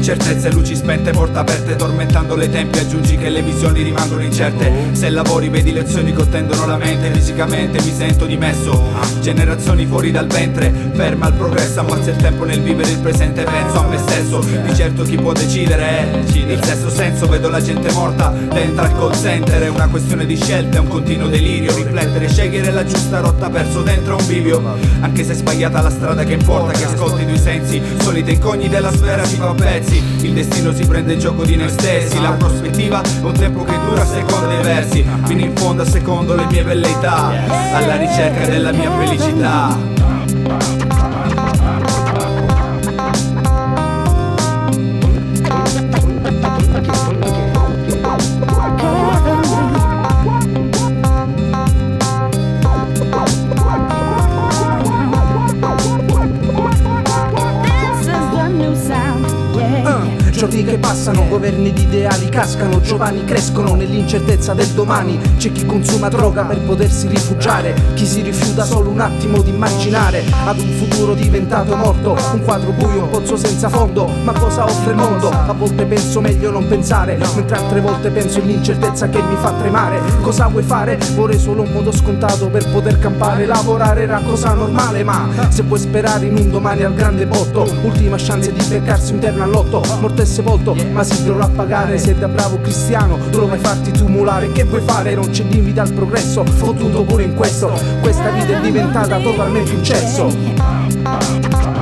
Incertezze, luci spente, porte aperte, tormentando le tempi. Aggiungi che le visioni rimangono incerte. Se lavori vedi lezioni che ottendono la mente. Fisicamente mi sento dimesso, generazioni fuori dal ventre. Ferma il progresso, ammazza il tempo nel vivere il presente. Penso a me stesso, di certo chi può decidere è il sesto senso. Vedo la gente morta dentro al call center. È una questione di scelta, è un continuo delirio. Riflettere, scegliere la giusta rotta, perso dentro un bivio. Anche se è sbagliata la strada, che importa che ascolti i tuoi sensi. Solite incognite della sfera si fa a pezzi. Il destino si prende il gioco di noi stessi. La prospettiva è un tempo che dura secondo i versi. Fino in fondo secondo le mie velleità, alla ricerca della mia felicità. Giorni che passano, governi di ideali cascano, giovani crescono nell'incertezza del domani. C'è chi consuma droga per potersi rifugiare, chi si rifiuta solo un attimo di immaginare ad un futuro diventato morto, un quadro buio, un pozzo senza fondo. Ma cosa offre il mondo? A volte penso meglio non pensare, mentre altre volte penso all'incertezza che mi fa tremare. Cosa vuoi fare? Vorrei solo un modo scontato per poter campare. Lavorare era cosa normale, ma se puoi sperare in un domani al grande botto, ultima chance di beccarsi un terno all'otto. Morto e sepolto, ma si dovrà pagare. Se da bravo cristiano dovrai farti tumulare. Che vuoi fare? Non c'è limite al progresso, fottuto pure in questo. Questa vita è diventata totalmente un cesso.